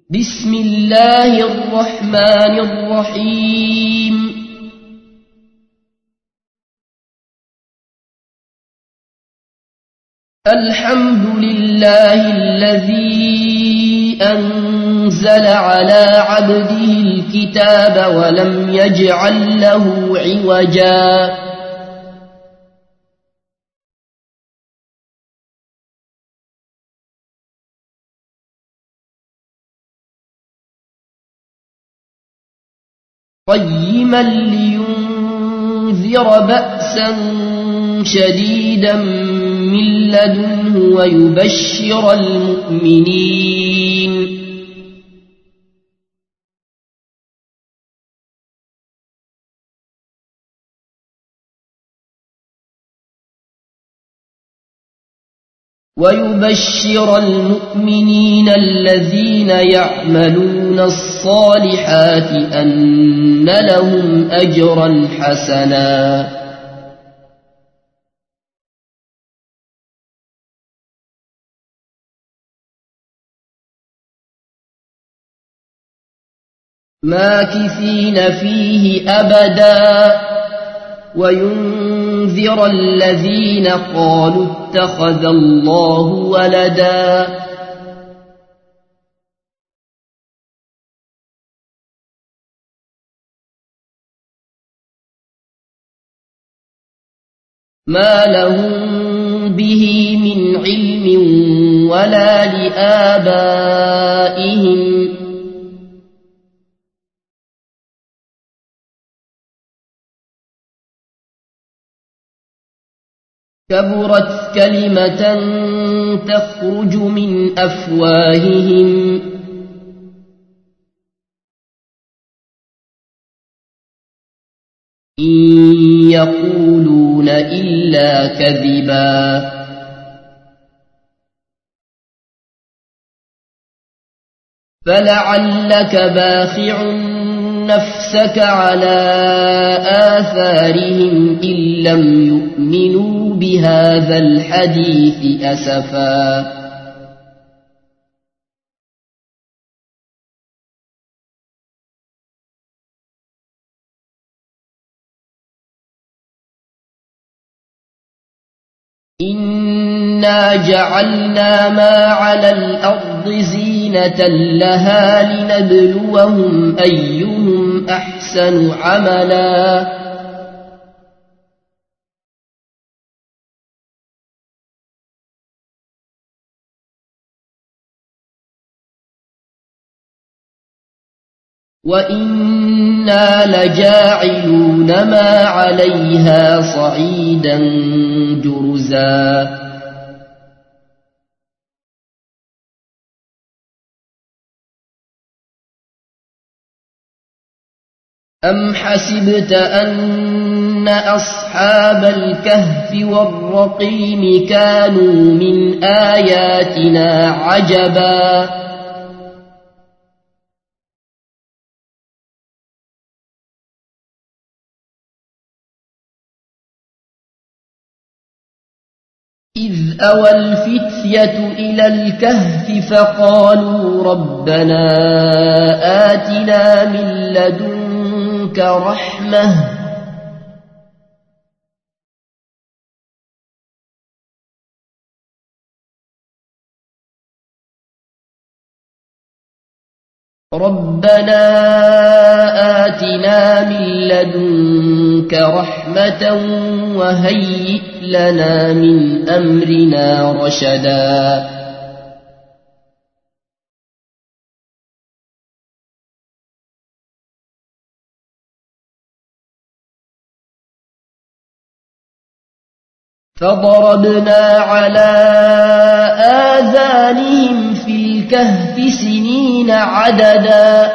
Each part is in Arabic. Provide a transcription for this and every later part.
بسم الله الرحمن الرحيم الحمد لله الذي أنزل على عبده الكتاب ولم يجعل له عوجا قيما لينذر بأسا شديدا من لدنه ويبشر المؤمنين الذين يعملون الصالحات أن لهم أجرا حسنا ماكثين فيه أبدا وينذر الذين قالوا اتخذ الله ولدا ما لهم به من علم ولا لآبائهم كبرت كلمة تخرج من أفواههم إن يقولون إلا كذبا فلعلك باخع نفسك على آثارهم إن لم يؤمنوا بهذا الحديث أسفا إنا جعلنا ما على الأرض زينة لها لنبلوهم أيهم أحسن عملا وإنا لجاعلون ما عليها صعيدا جرزا أم حسبت أن أصحاب الكهف والرقيم كانوا من آياتنا عجبا إذ أوى الفتية إلى الكهف فقالوا ربنا آتنا من لدنك رحمة وهيئ لنا من أمرنا رشدا فضربنا على آذانهم في الكهف سنين عددا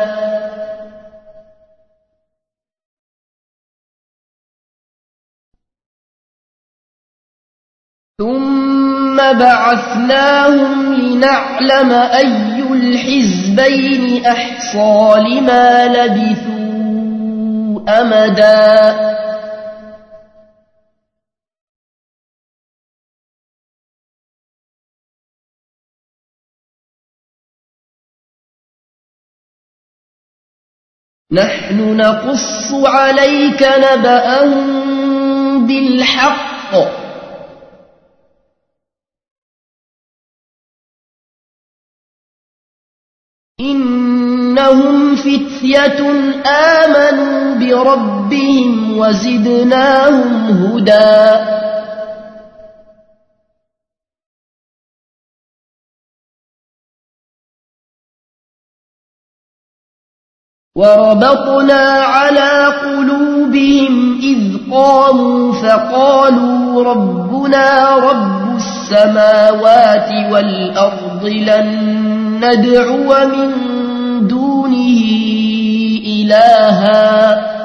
ثم بعثناهم لنعلم أي الحزبين أحصى لما لبثوا أمدا نحن نقص عليك نبأهم بالحق إنهم فتية آمنوا بربهم وزدناهم هدى وربطنا على قلوبهم إذ قاموا فقالوا ربنا رب السماوات والأرض لن ندعو من دونه إلها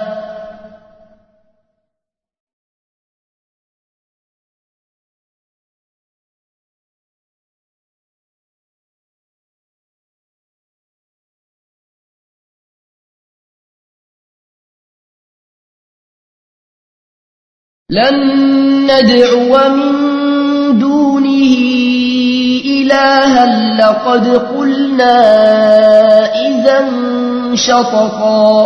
لن ندعو من دونه إلها لقد قلنا إذا شططا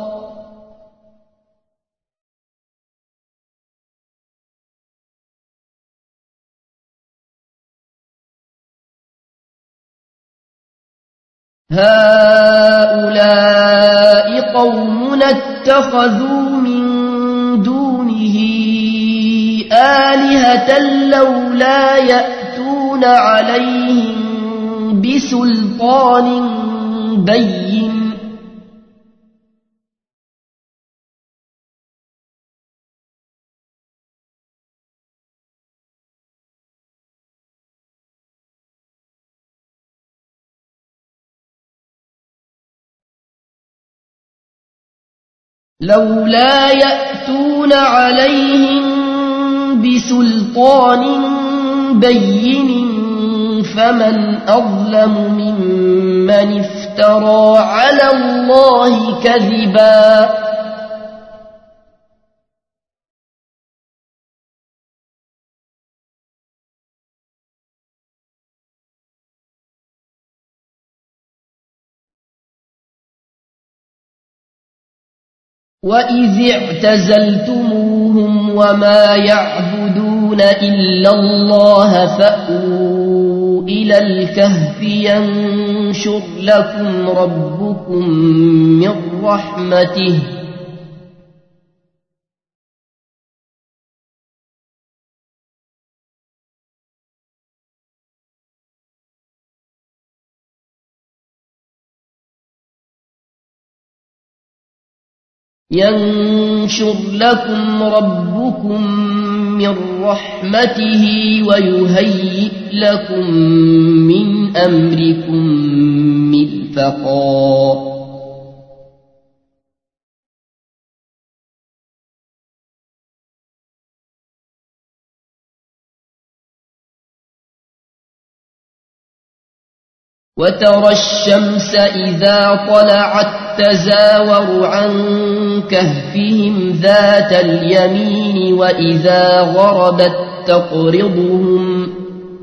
هؤلاء قومنا اتخذوا من دونه آلهة لولا يأتون عليهم بسلطان بين لولا يأتون عليهم بسلطان بين فمن أظلم ممن افترى على الله كذبا وإذ اعتزلتموهم وما يعبدون إلا الله فأووا إلى الكهف ينشر لكم ربكم من رحمته ينشر لكم ربكم من رحمته ويهيئ لكم من أمركم مرفقا وترى الشمس إذا طلعت تزاور عن كهفهم ذات اليمين وإذا غربت تقرضهم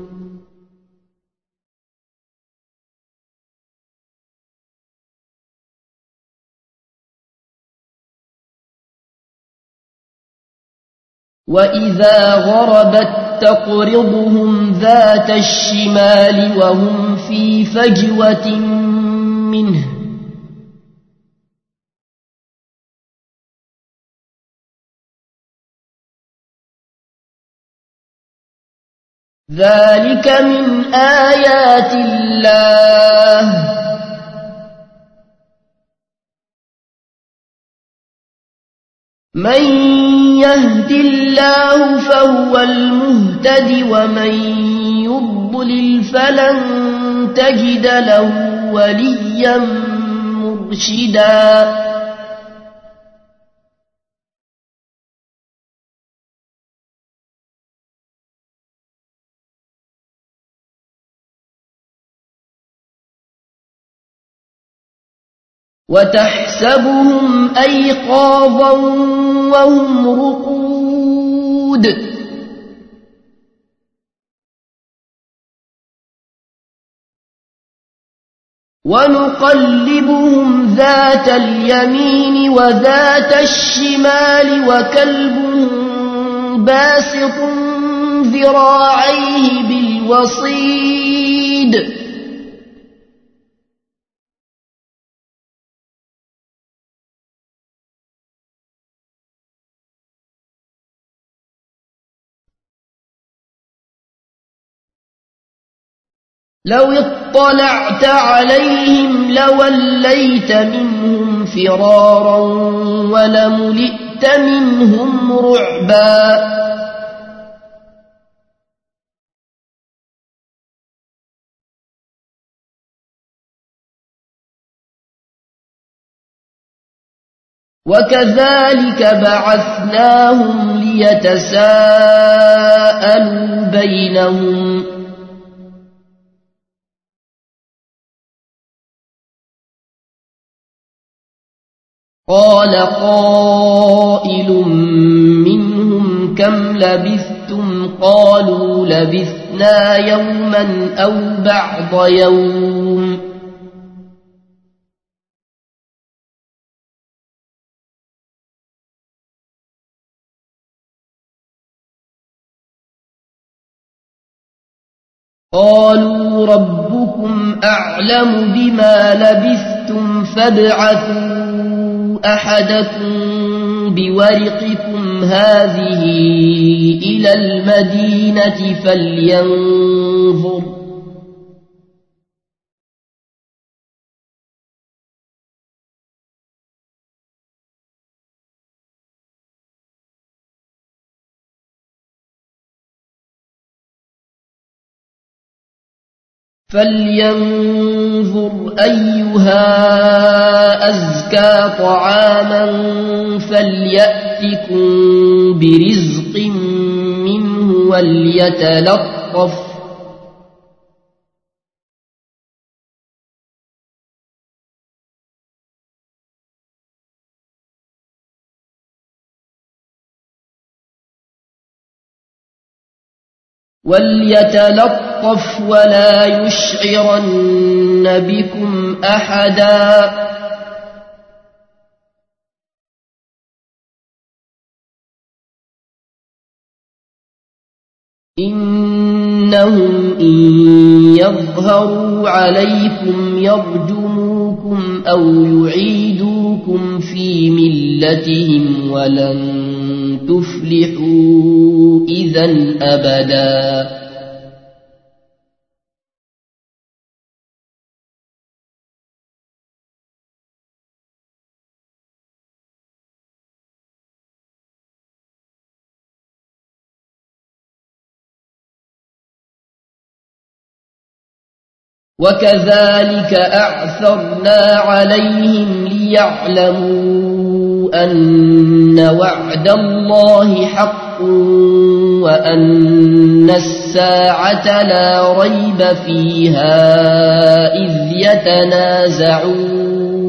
ذات الشمال وهم في فجوة منه ذلك من آيات الله من يهد الله فهو المهتد ومن يضلل فلن تجد له وليا مرشدا وتحسبهم أيقاظا وهم رقود ونقلبهم ذات اليمين وذات الشمال وكلبهم باسط ذراعيه بالوصيد لو اطلعت عليهم لوليت منهم فرارا ولملئت منهم رعبا وكذلك بعثناهم ليتساءلوا بينهم قال قائل منهم كم لبثتم قالوا لبثنا يوما أو بعض يوم قالوا ربكم أعلم بما لبثتم فابعثوا أحدكم بورقكم هذه إلى المدينة فلينظر أيها أزكى طعاما فليأتكم برزق منه وليتلطف ولا يشعرن بكم أحدا إنهم إن يظهروا عليكم يرجموكم أو يعيدوكم في ملتهم ولن تفلحوا إذا أبدا وكذلك أعثرنا عليهم ليعلموا أن وعد الله حق وأن الساعة لا ريب فيها إذ يتنازعون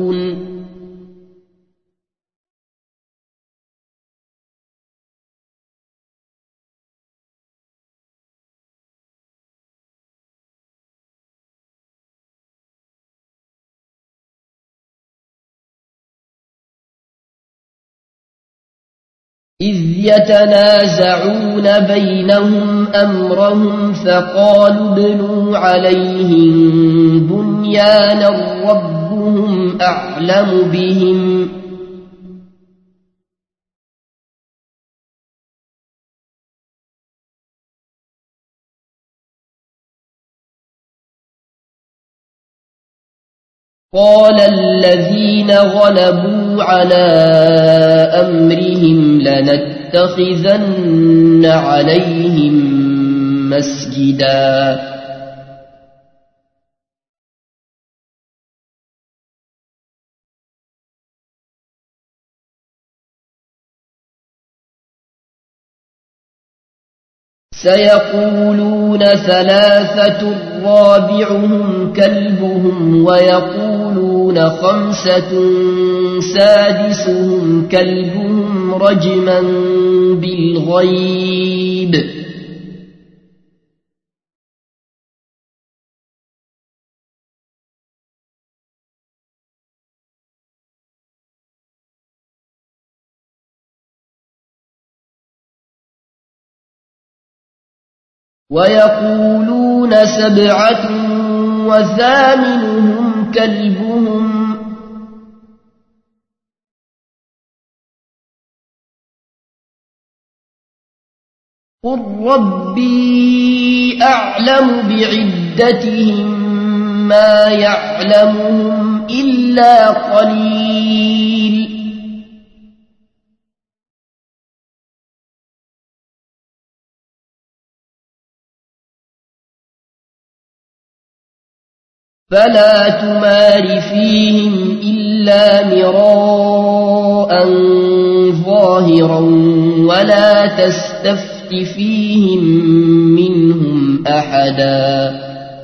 بينهم أمرهم فقالوا ابنوا عليهم بنيانا ربهم أعلم بهم قال الذين غلبوا على أمرهم لنتخذن عليهم مسجدا سيقولون ثلاثة رابعهم كلبهم ويقولون خمسة سادسهم كلبهم رجما بالغيب ويقولون سبعة وثامنهم كلبهم قل ربي أعلم بعدتهم ما يعلمهم إلا قليل فلا تمار فيهم إلا مراء ظاهرا ولا تستفت فيهم منهم أحدا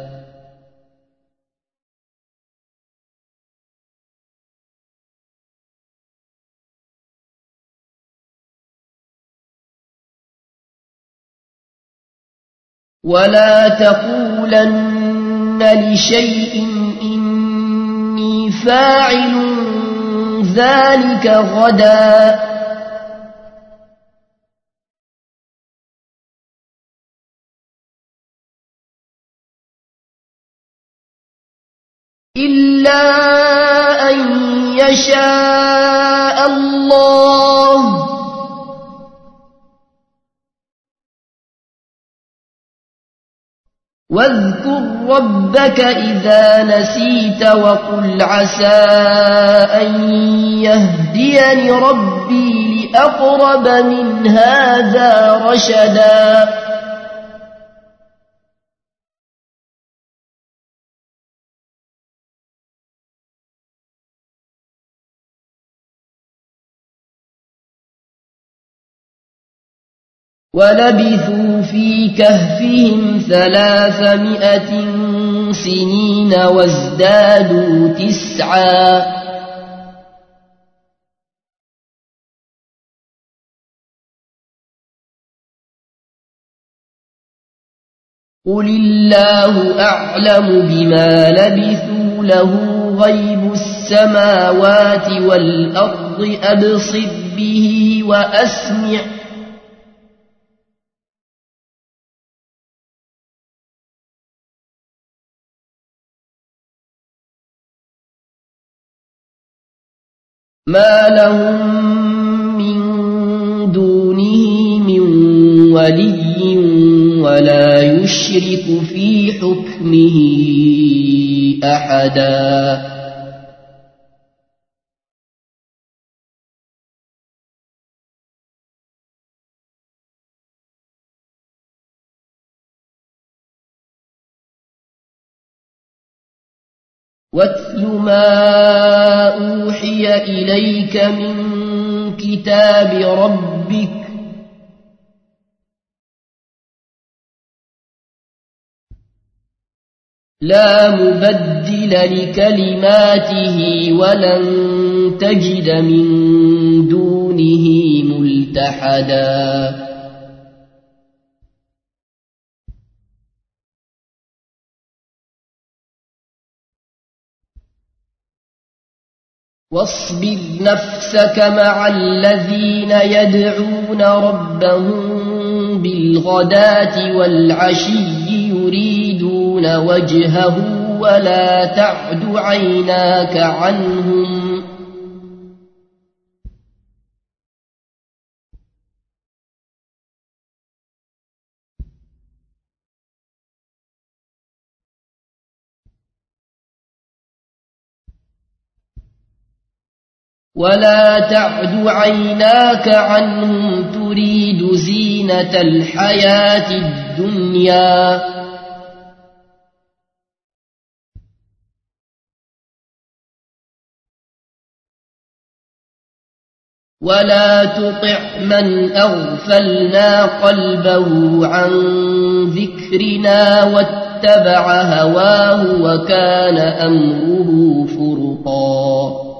ولا تقولن لشيء إني فاعل ذلك غدا إلا أن يشاء الله واذكر ربك إذا نسيت وقل عسى أن يهديني ربي لأقرب من هذا رشدا ولبثوا في كهفهم 300 سنين وازدادوا 9 قل الله أعلم بما لبثوا له غيب السماوات والأرض أبصر به وأسمع ما لهم من دونه من ولي ولا يشرك في حكمه أحدا واتل ما أوحي إليك من كتاب ربك لا مبدل لكلماته ولن تجد من دونه ملتحدا واصبر نفسك مع الذين يدعون ربهم بالغداة والعشي يريدون وجهه ولا تعد عيناك عنهم تريد زينة الحياة الدنيا ولا تطع من أغفلنا قلبه عن ذكرنا واتبع هواه وكان أمره فرطا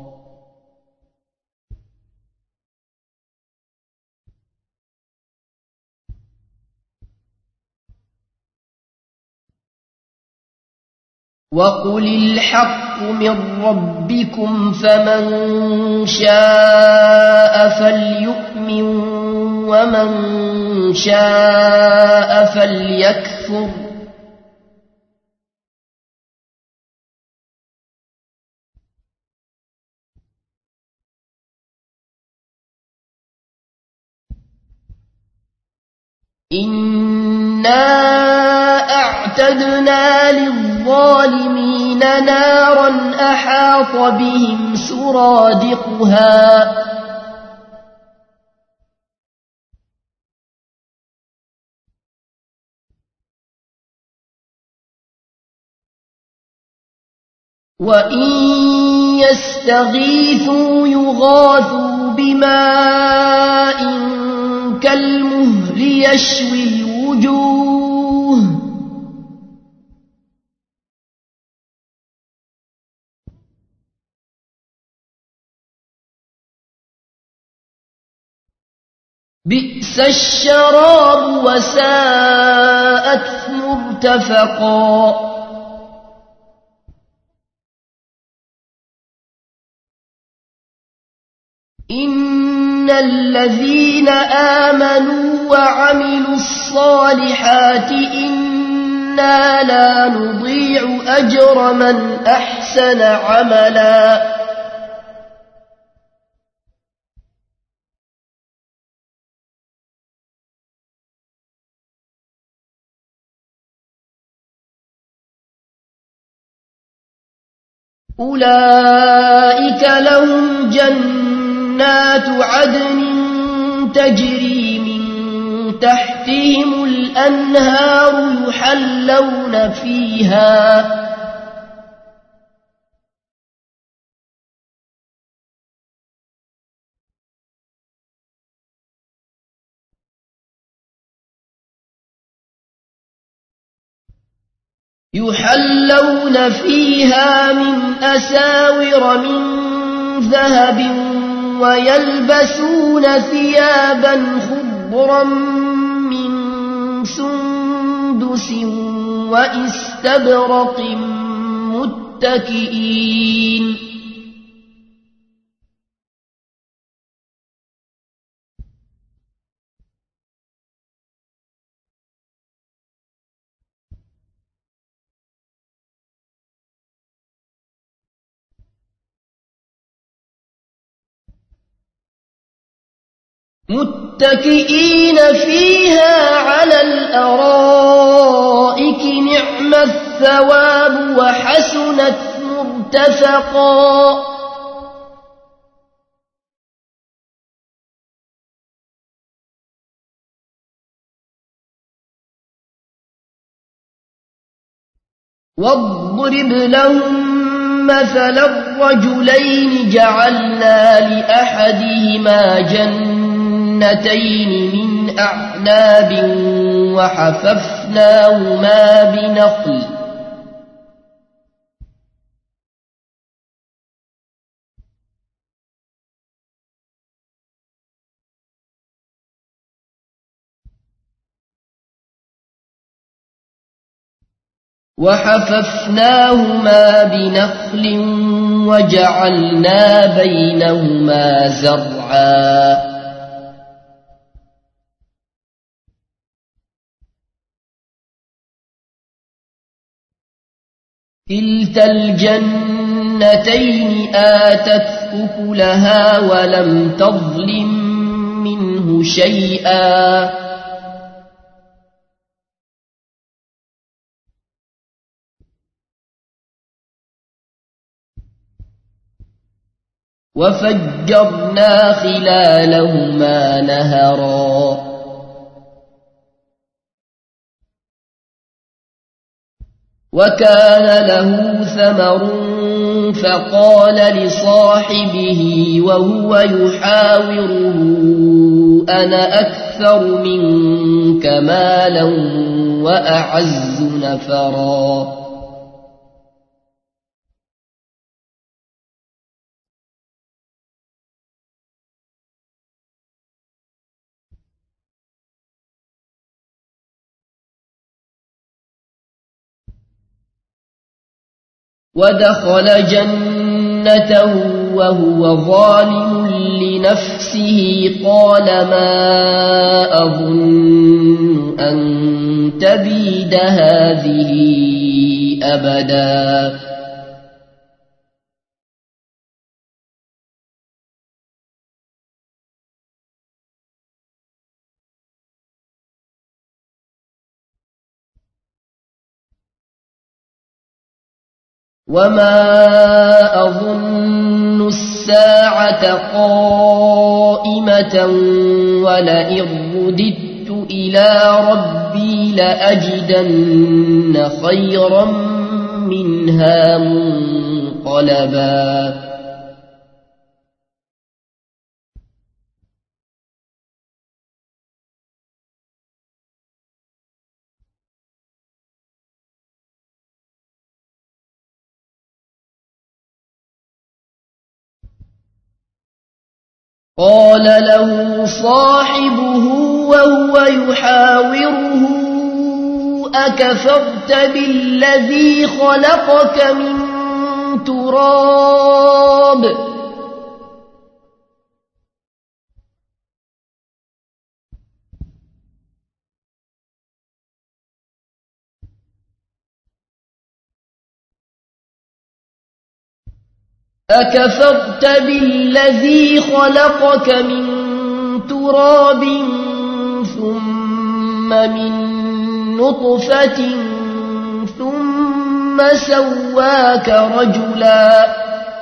وقل الحق من ربكم فمن شاء فليؤمن ومن شاء فليكفر إنا أعتدنا للظالمين نارا أحاط بهم سرادقها وإن يستغيثوا يغاثوا بماء كالمهل يشوي الوجوه بئس الشراب وساءت مرتفقا إن الذين آمنوا وعملوا الصالحات إنا لا نضيع أجر من أحسن عملا أولئك لهم جنات عدن تجري من تحتهم الأنهار يحلون فيها من أساور من ذهب ويلبسون ثيابا خضرا من سندس وإستبرق متكئين فيها على الأرائك نعم الثواب وحسنت مرتفقا واضرب لهم مثل الرجلين جعلنا لأحدهما جنتين من أعناب وحففناهما بنخل وجعلنا بينهما زرعا كلتا الجنتين آتت أكلها ولم تظلم منه شيئا وفجرنا خلالهما نهرا وكان له ثمر فقال لصاحبه وهو يحاوره أنا أكثر منك مالا وأعز نفرا ودخل جنته وهو ظالم لنفسه قال ما أظن أن تبيد هذه أبدا وما أظن الساعة قائمة ولئن رددت إلى ربي لأجدن خيرا منها منقلبا قال له صاحبه وهو يحاوره أكفرت بالذي خلقك من تراب أكفرت بالذي خلقك من تراب ثم من نطفة ثم سواك رجلا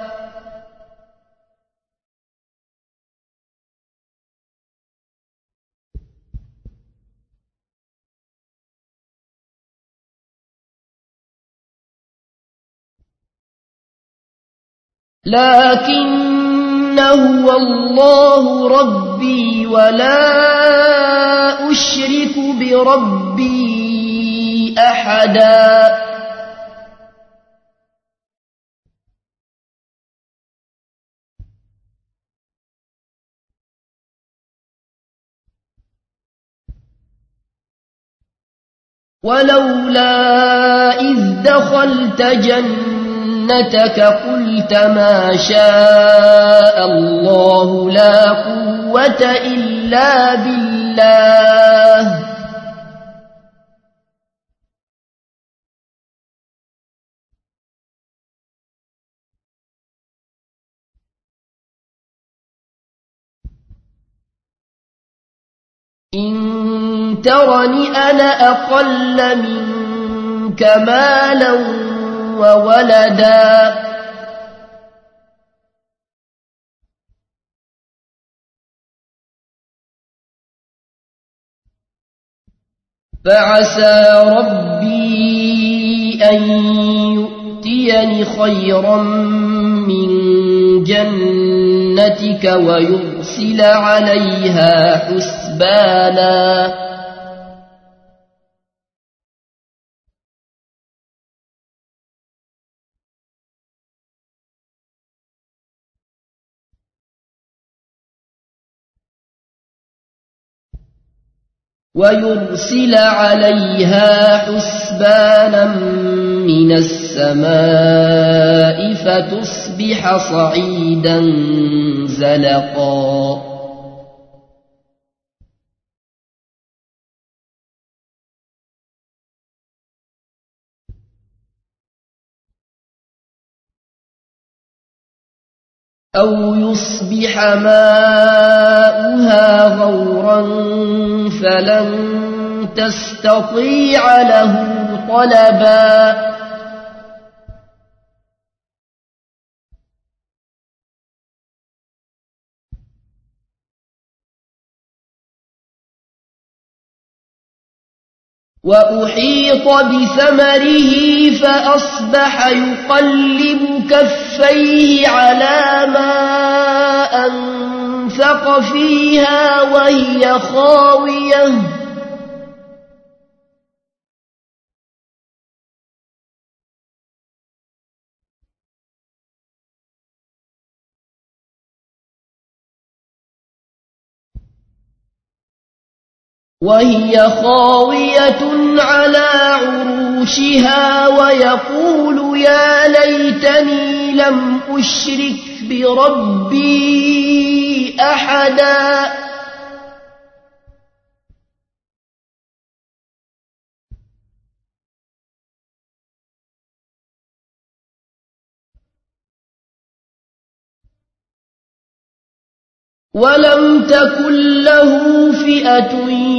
لكن هو الله ربي ولا أشرك بربي أحدا ولولا إذ دخلت جنتك قلت ما شاء الله لا قوة إلا بالله إن ترني أنا أقل منك مالا وولدا فعسى ربي أن يؤتيني خيرا من جنتك ويرسل عليها حسبانا من السماء فتصبح صعيدا زلقا أو يصبح ماؤها غورا فلن تستطيع له طلبا وأحيط بثمره فأصبح يقلب كفيه على ما أنفق فيها وهي خاوية على عروشها عرشها ويقول يا ليتني لم أشرك بربي أحدا ولم تكن له فئة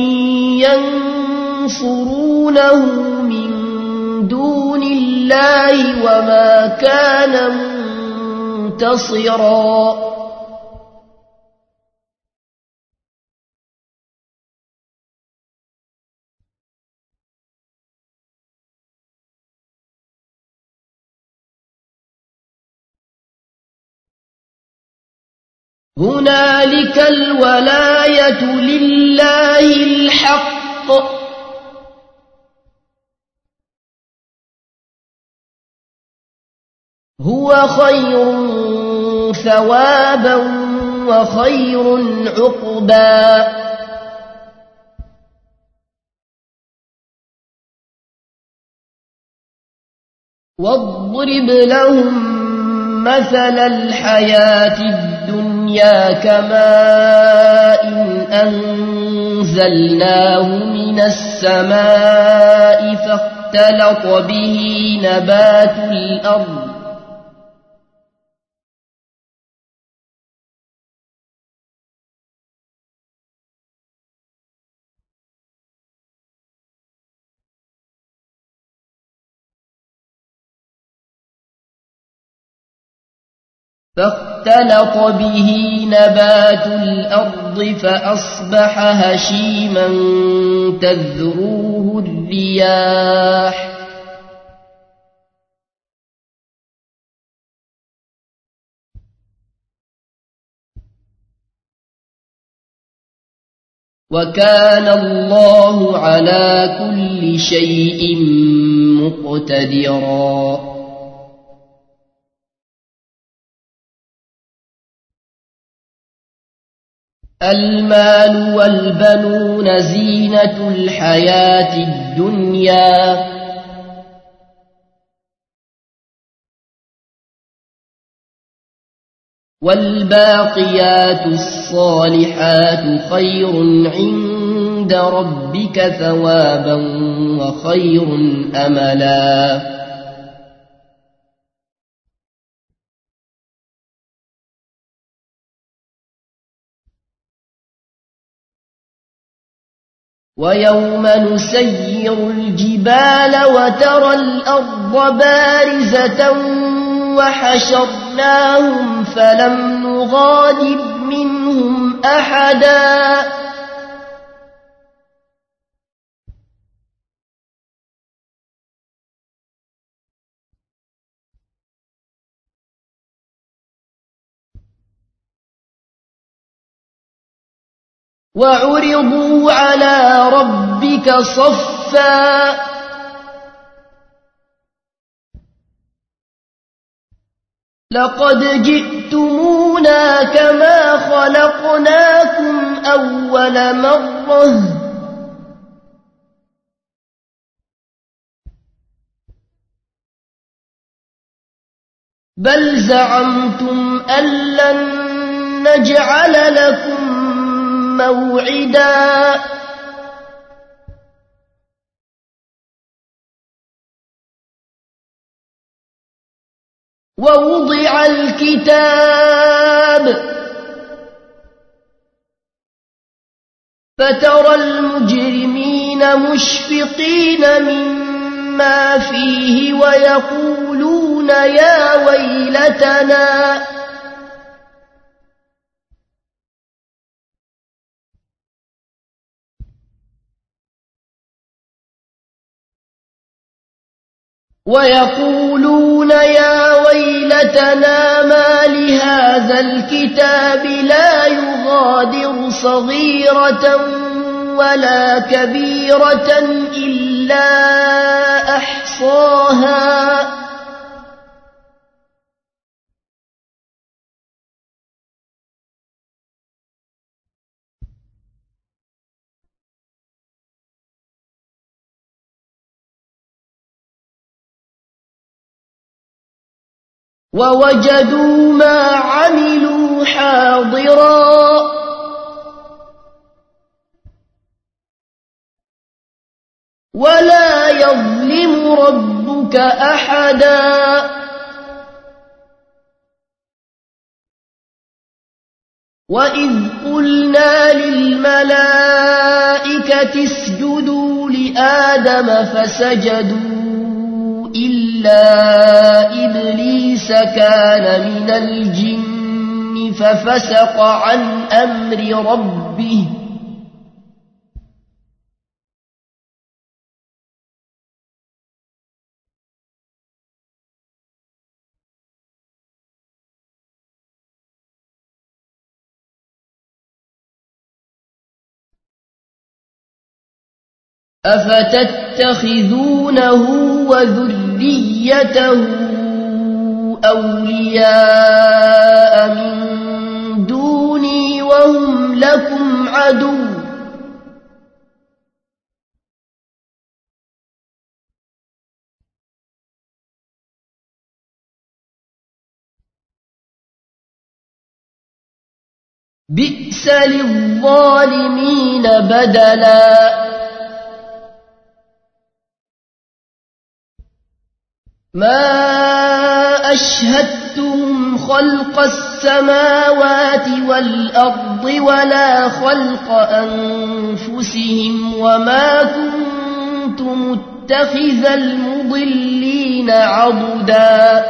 ينصرونه من دون الله وما كان منتصرا هنالك الولاية لله الحق هو خير ثوابا وخير عقبا واضرب لهم مثل الحياة الدنيا كماء أنزلناه من السماء فاختلط به نبات الأرض فأصبح هشيما تذروه الرياح وكان الله على كل شيء مقتدرا المال والبنون زينة الحياة الدنيا والباقيات الصالحات خير عند ربك ثوابا وخير أملا ويوم نسير الجبال وترى الأرض بارزة وحشرناهم فلم نغادر منهم أحدا وعرضوا على ربك صفا لقد جئتمونا كما خلقناكم أول مرة بل زعمتم أن لن نجعل لكم موعدا ووضع الكتاب فترى المجرمين مشفقين مما فيه ويقولون يا ويلتنا ما لهذا الكتاب لا يغادر صغيرة ولا كبيرة إلا أحصاها ووجدوا ما عملوا حاضرا ولا يظلم ربك أحدا وإذ قلنا للملائكة اسجدوا لآدم فسجدوا إلا إبليس كان من الجن ففسق عن أمر ربه أفتتخذونه وذريته أولياء من دوني وهم لكم عدو بئس للظالمين بدلا ما أشهدتهم خلق السماوات والأرض ولا خلق أنفسهم وما كنت متخذ المضلين عضدا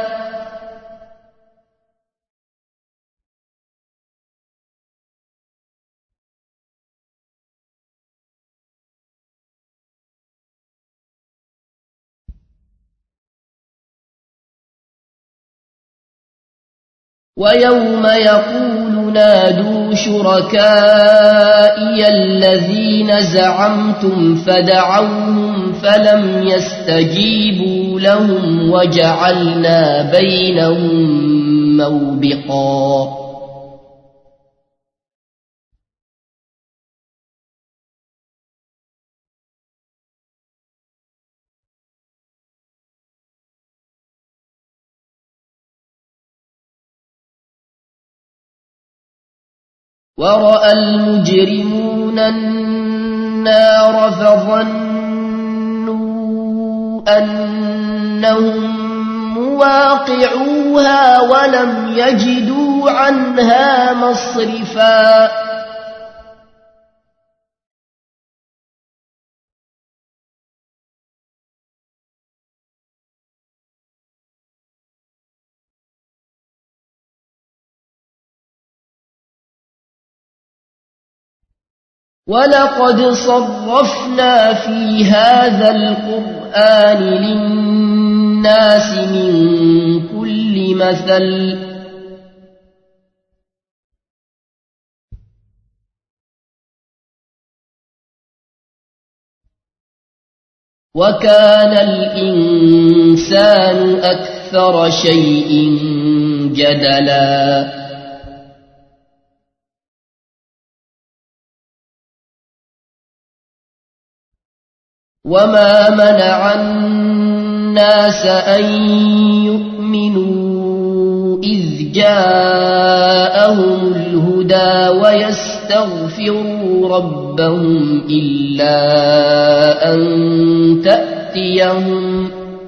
ويوم يقول نادوا شركائي الذين زعمتم فدعوهم فلم يستجيبوا لهم وجعلنا بينهم موبقا ورأى المجرمون النار فظنوا أنهم مواقعوها ولم يجدوا عنها مصرفا ولقد صرفنا في هذا القرآن للناس من كل مثل وكان الإنسان أكثر شيء جدلا وما منع الناس أن يؤمنوا إذ جاءهم الهدى ويستغفروا ربهم إلا أن تأتيهم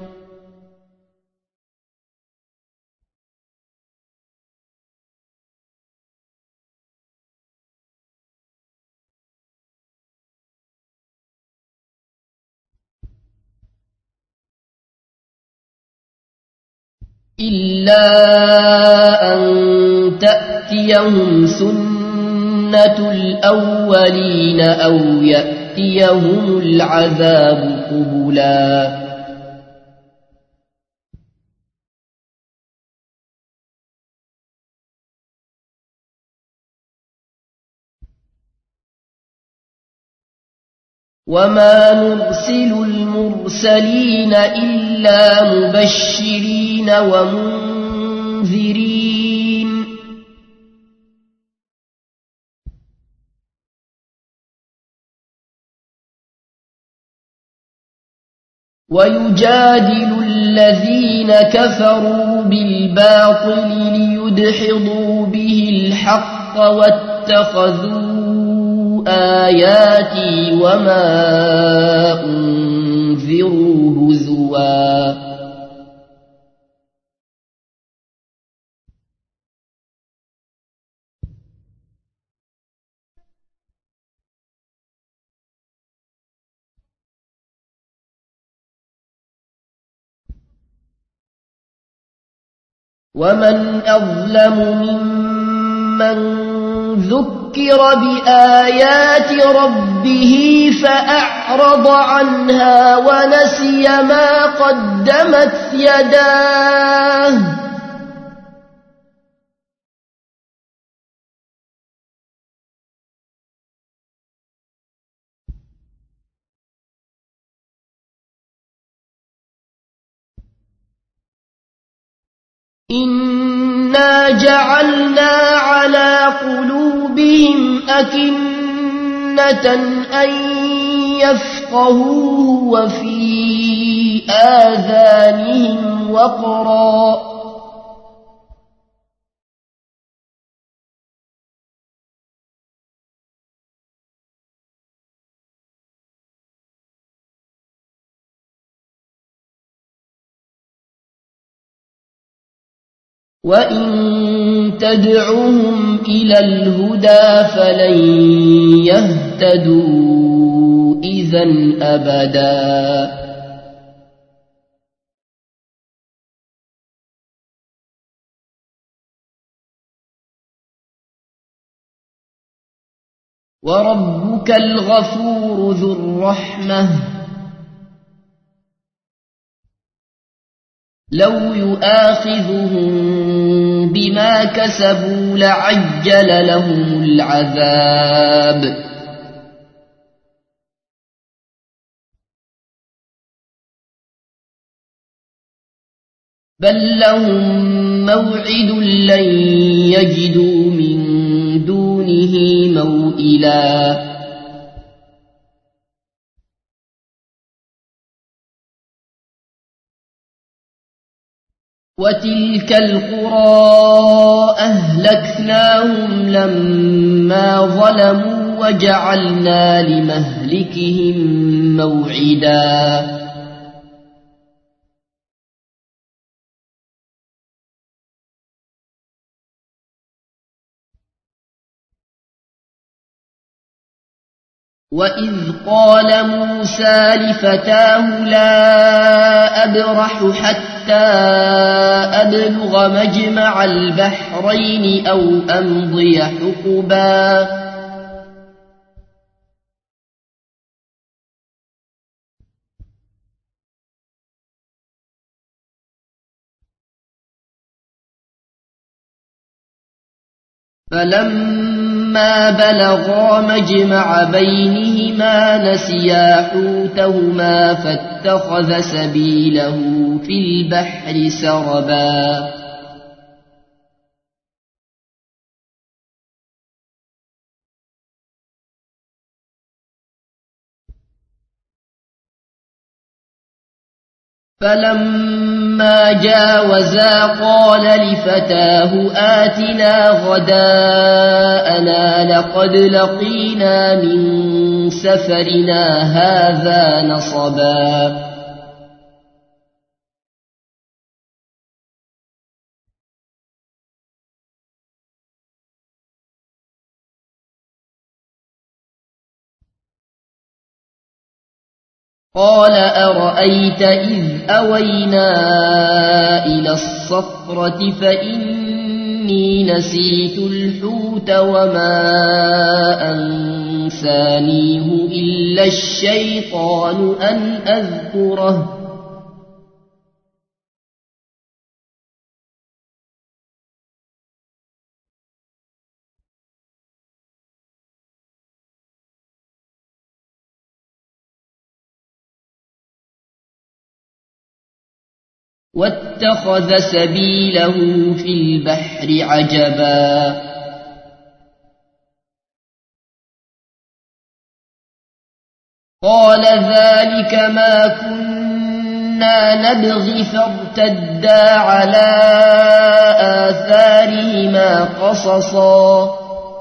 سنة الأولين أو يأتيهم العذاب قبلا وما نرسل المرسلين إلا مبشرين ومنذرين ويجادل الذين كفروا بالباطل ليدحضوا به الحق واتخذوا آياتي وما أنذروا هزوا ومن أظلم ممن ذكر بآيات ربه فأعرض عنها ونسي ما قدمت يداه إنا جعلنا على قلوبهم أكنة أن يفقهوه وفي آذانهم وقرا وإن تدعهم إلى الهدى فلن يهتدوا إذن أبدا وربك الغفور ذو الرحمة لو يؤاخذهم بما كسبوا لعجل لهم العذاب بل لهم موعد لن يجدوا من دونه موئلا وتلك القرى أهلكناهم لما ظلموا وجعلنا لمهلكهم موعدا وإذ قال موسى لفتاه لا أبرح حتى أبلغ مجمع البحرين أو أمضي حقبا فلما بلغا مجمع بينهما نسيا حوتهما فاتخذ سبيله في البحر سربا فلما جاوزا قال لفتاه آتنا غداءنا لقد لقينا من سفرنا هذا نصبا قال أرأيت إذ أوينا إلى الصخرة فإني نسيت الحوت وما أنسانيه إلا الشيطان أن أذكره واتخذ سبيله في البحر عجبا قال ذلك ما كنا كنا نبغي فارتدا على آثارهما قصصا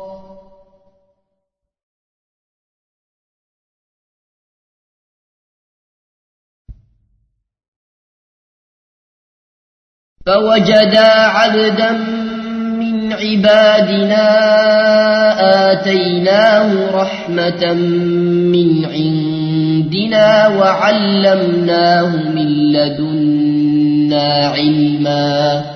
فوجدا عبدا من عبادنا آتيناه رحمة من عندنا وعلمناه من لدنا علما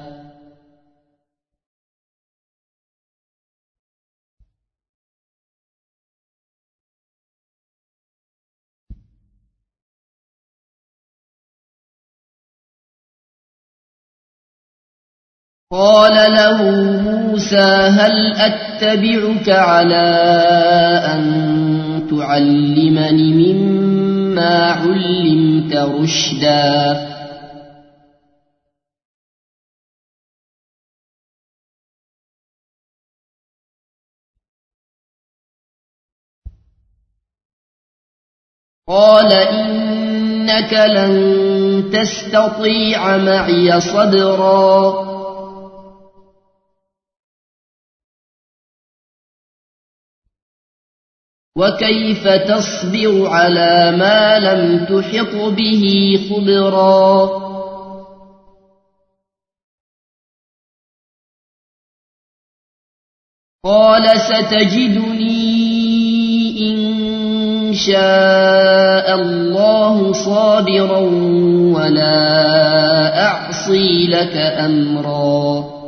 قال له موسى هل أتبعك على أن تعلمني مما علمت رشدا قال إنك لن تستطيع معي صبرا وكيف تصبر على ما لم تحط به خبرا قال ستجدني إن شاء الله صابرا ولا أعصي لك أمرا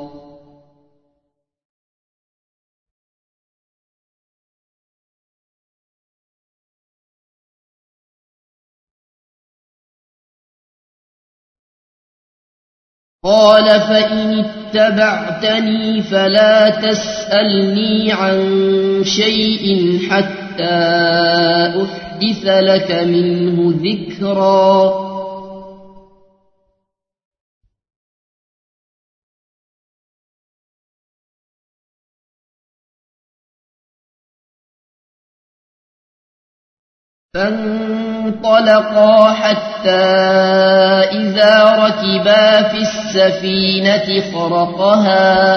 قال فإن اتبعتني فلا تسألني عن شيء حتى أحدث لك منه ذكرا فانطلقا حتى إذا ركبا في السفينة خرقها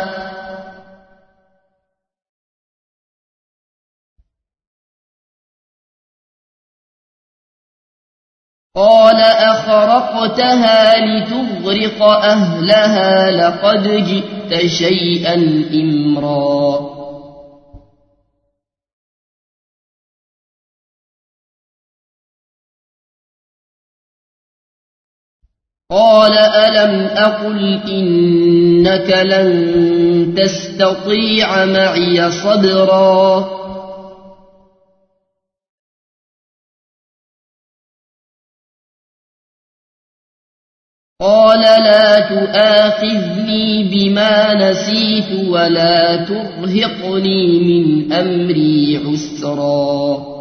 قال أخرقتها لتغرق أهلها لقد جئت شيئا إمرا قال ألم أقل إنك لن تستطيع معي صبرا قال لا تؤاخذني بما نسيت ولا ترهقني من أمري عسرا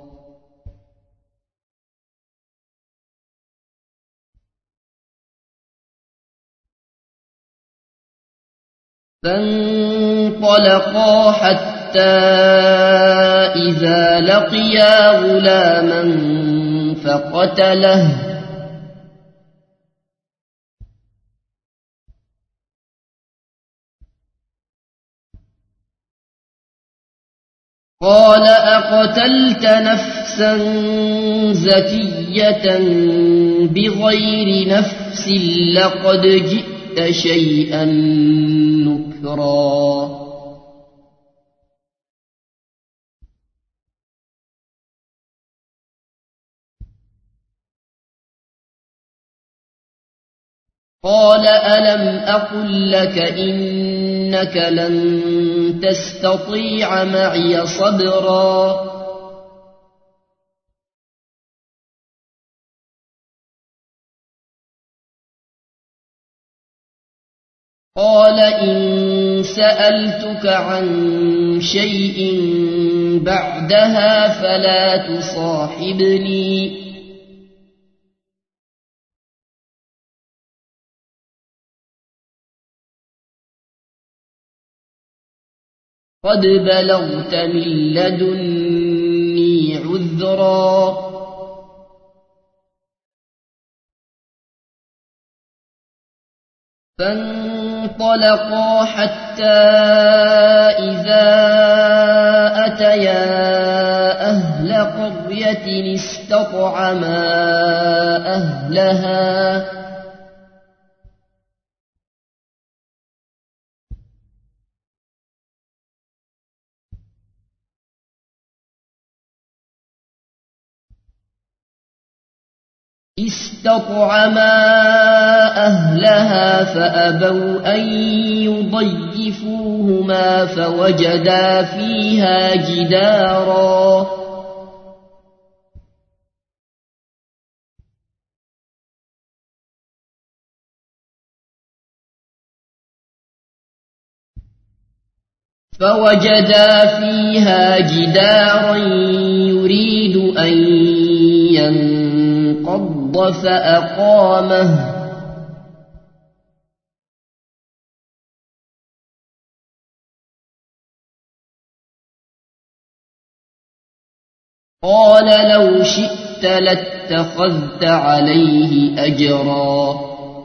فانطلقا حتى إذا لقيا غلاما فقتله قال أقتلت نفسا زكية بغير نفس لقد جئت شيئا نكرا قال ألم أقل لك إنك لن تستطيع معي صبرا قال إن سألتك عن شيء بعدها فلا تصاحبني قد بلغت من لدني عذرا فانطلقا حتى إذا أتيا أهل قرية استطعما أهلها فأبوا أن يضيفوهما فوجدا فيها جدارا يريد أن ينقض فأقامه قال لو شئت لاتخذت عليه أجرا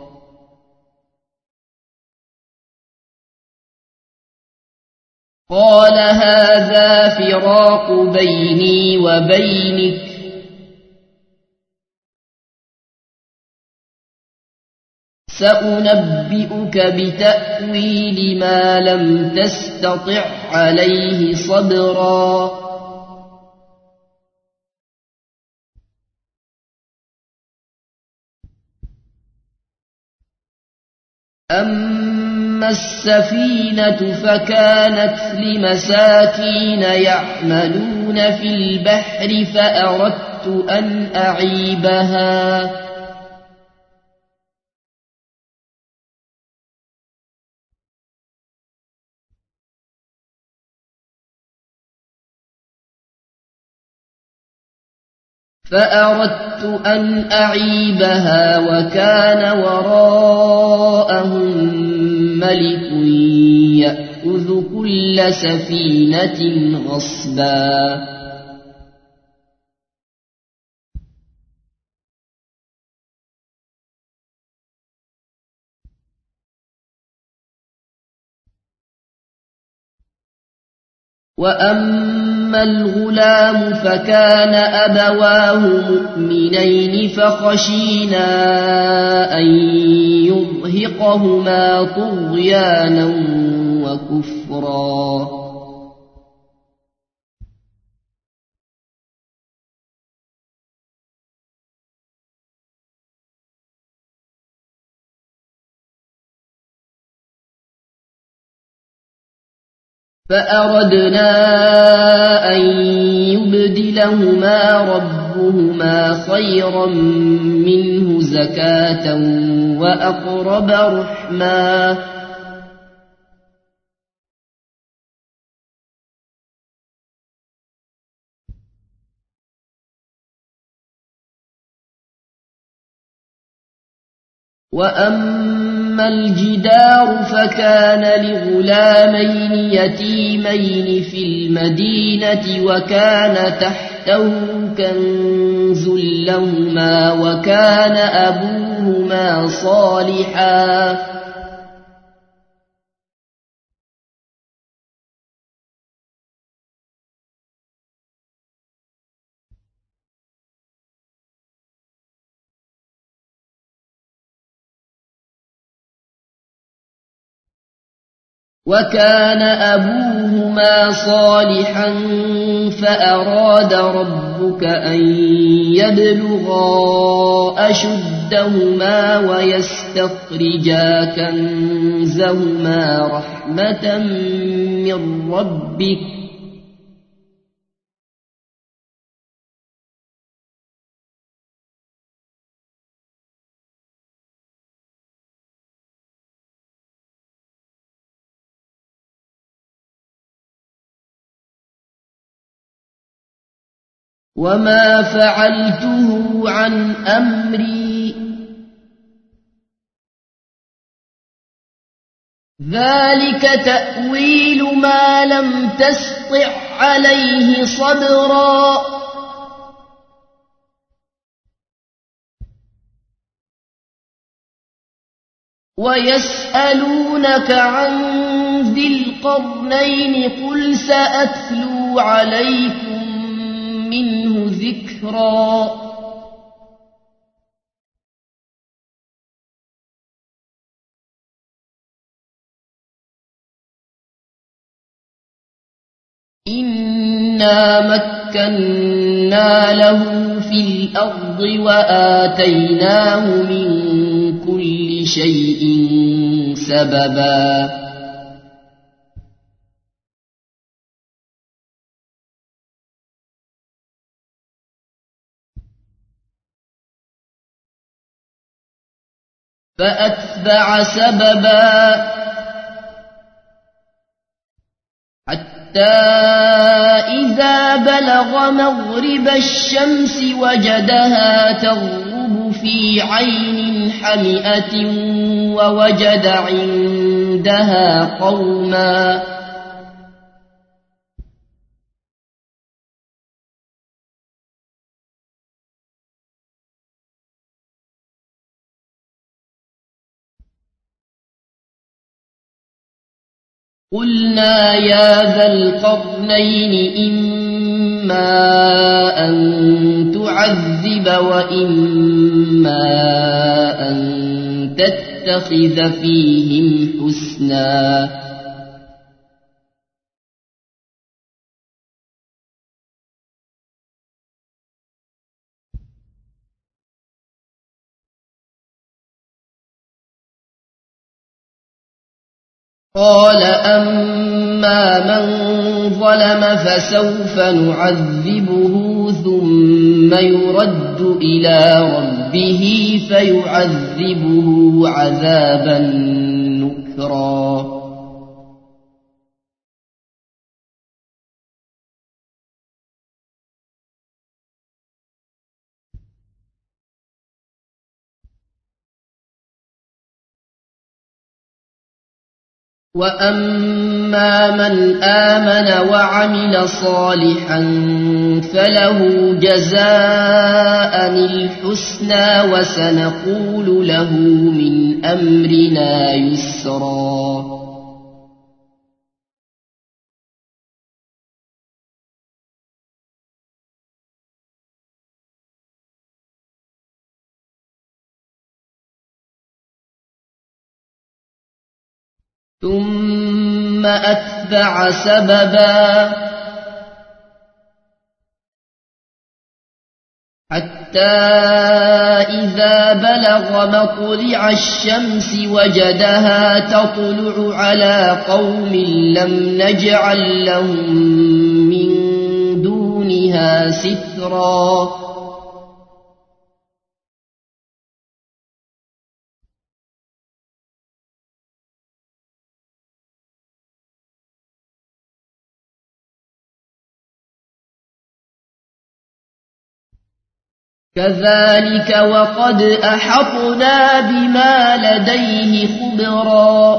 قال هذا فراق بيني وبينك سأنبئك بتأويل ما لم تستطع عليه صبرا أما السفينة فكانت لمساكين يعملون في البحر فأردت أن أعيبها وكان وراءهم ملك يأخذ كل سفينة غصبا وأما الغلام فكان أبواه مؤمنين فخشينا أن يرهقهما طغيانا وكفرا فأردنا أن يبدلهما ربهما خيرا منه زكاة وأقرب رحما وأما الجدار فكان لغلامين يتيمين في المدينة وكان تحته كنز لهما وكان أبوهما صالحا فأراد ربك أن يبلغا أشدهما ويستخرجا كنزهما رحمة من ربك وما فعلته عن أمري ذلك تأويل ما لم تسطع عليه صبرا ويسألونك عن ذي القرنين قل سأتلو عليكم منه ذكرا إنا مكنا له في الأرض وآتيناه من كل شيء سببا فأتبع سببا حتى إذا بلغ مغرب الشمس وجدها تغرب في عين حمئة ووجد عندها قوما قلنا يا ذا القرنين إما أن تعذب وإما أن تتخذ فيهم حسنا قال أما من ظلم فسوف نعذبه ثم يرد إلى ربه فيعذبه عذابا نكرا وأما من آمن وعمل صالحا فله جزاء الحسنى وسنقول له من أمرنا يسرا ثم أتبع سببا حتى إذا بلغ مطلع الشمس وجدها تطلع على قوم لم نجعل لهم من دونها سترا كذلك وقد أحطنا بما لديه خبرا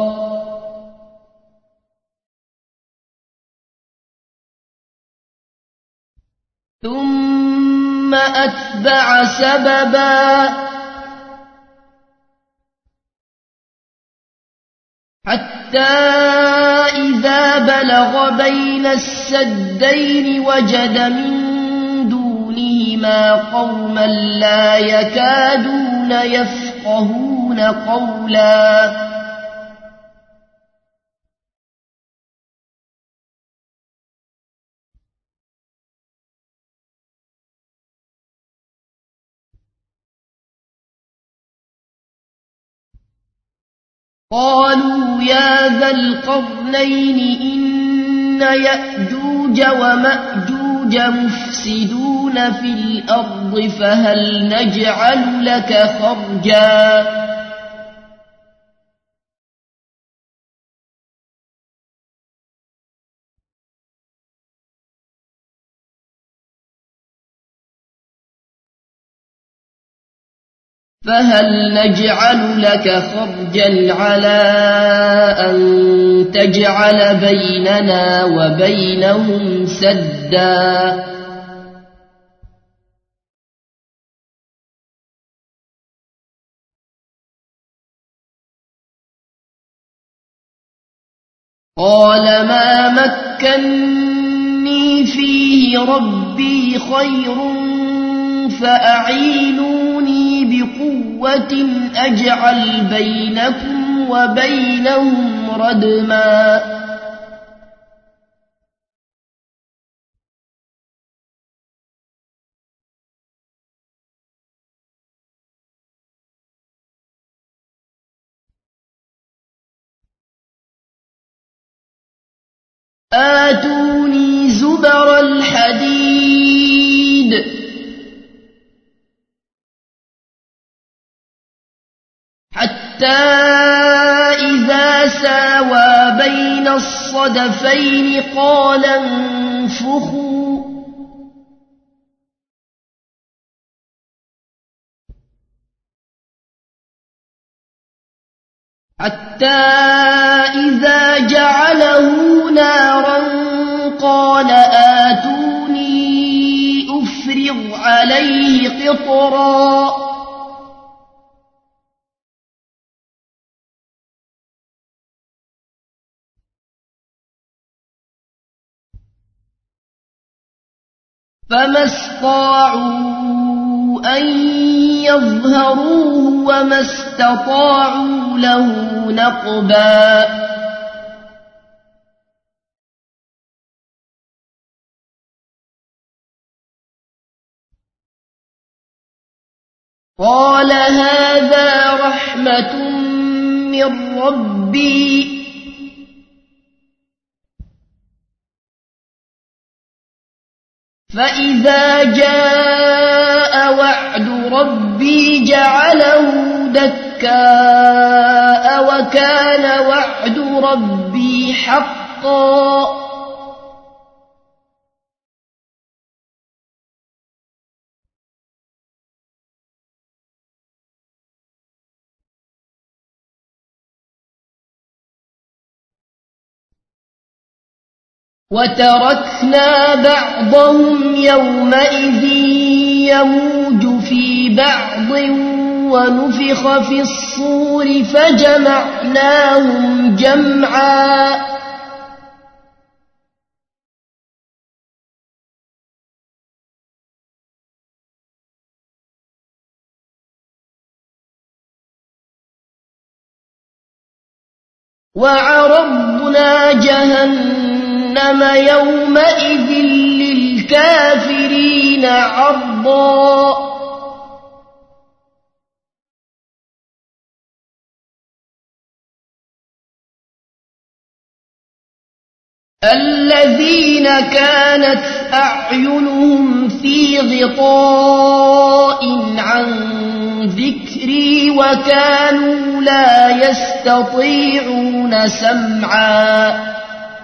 ثم أتبع سببا حتى إذا بلغ بين السدين وجد من دونهما قوما لا يكادون يفقهون قولا قالوا يا ذا القرنين إن يأجوج ومأجوج مفسدون في الأرض فهل نجعل لك خرجا على أن تجعل بيننا وبينهم سدا قال ما مكني فيه ربي خير فأعينوني بقوة أجعل بينكم وبينهم ردما آتوني زبر الحديد حتى إذا ساوى بين الصدفين قال انفخوا حتى إذا جعله نارا قال آتوني أفرغ عليه قطرا فما استطاعوا أن يظهروه وما استطاعوا له نقبا قال هذا رحمة من ربي فإذا جاء وعد ربي جعله دكاء وكان وعد ربي حقا وتركنا بعضهم يومئذ يموج في بعض ونفخ في الصور فجمعناهم جمعا وعرضنا جهنم يومئذ للكافرين عرضا الذين كانت أعينهم في غطاء عن ذكري وكانوا لا يستطيعون سمعا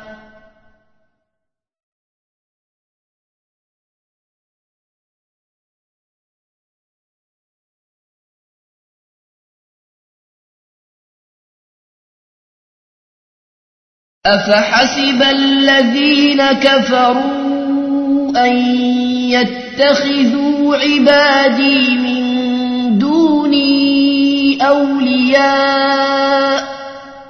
أفحسب الذين كفروا أن يتخذوا عبادي من دوني أولياء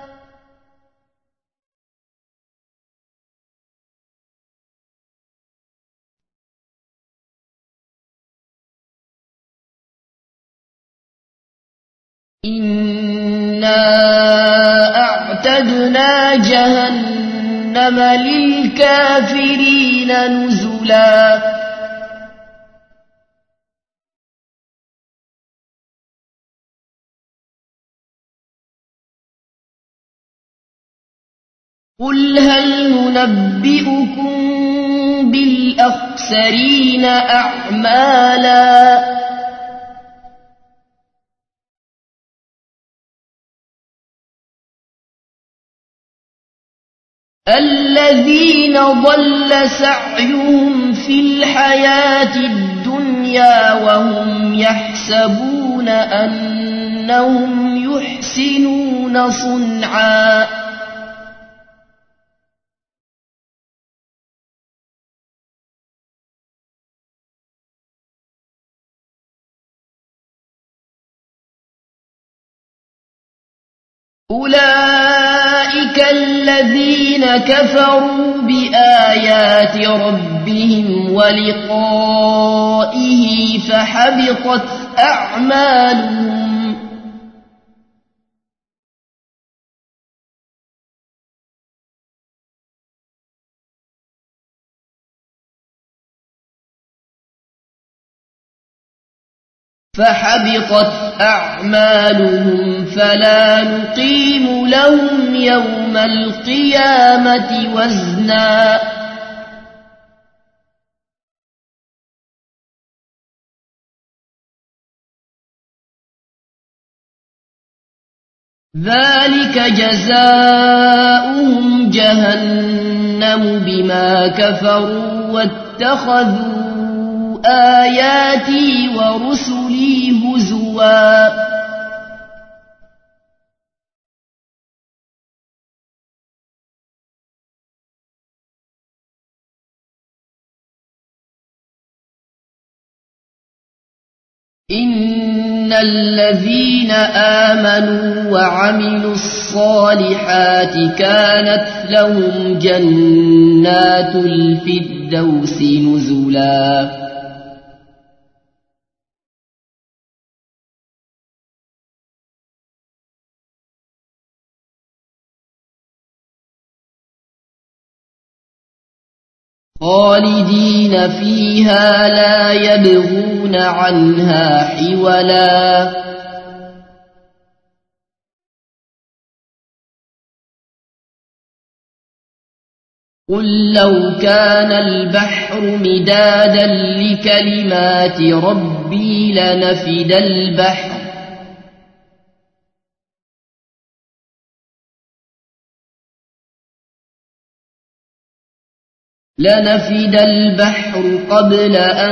إنا أعتدنا جهنم للكافرين نزلا قل هل ننبئكم بالأخسرين أعمالا الذين ضل سعيهم في الحياة الدنيا وهم يحسبون أنهم يحسنون صنعا أولئك الذين كفروا بآيات ربهم ولقائه فحبطت أعمالهم فلا نقيم لهم يوم القيامة وزنا ذلك جزاؤهم جهنم بما كفروا واتخذوا آياتي ورسلي هزوا إن الذين آمنوا وعملوا الصالحات كانت لهم جنات الفردوس نزلا خالدين فيها لا يبغون عنها حولا قل لو كان البحر مدادا لكلمات ربي لنفد البحر قبل أن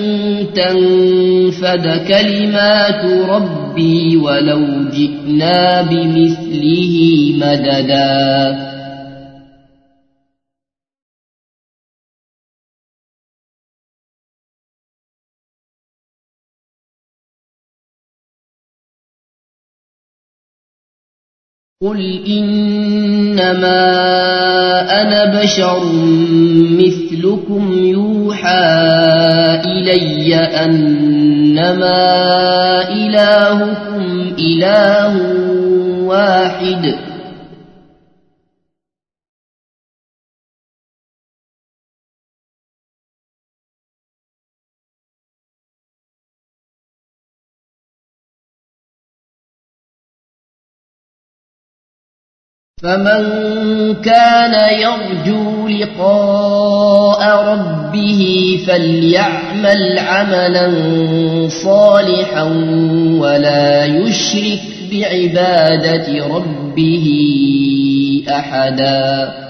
تنفد كلمات ربي ولو جئنا بمثله مددا قل إنما أنا بشر مثلكم يوحى إلي أنما إلهكم إله واحد فمن كان يرجو لقاء ربه فليعمل عملا صالحا ولا يشرك بعبادة ربه أحدا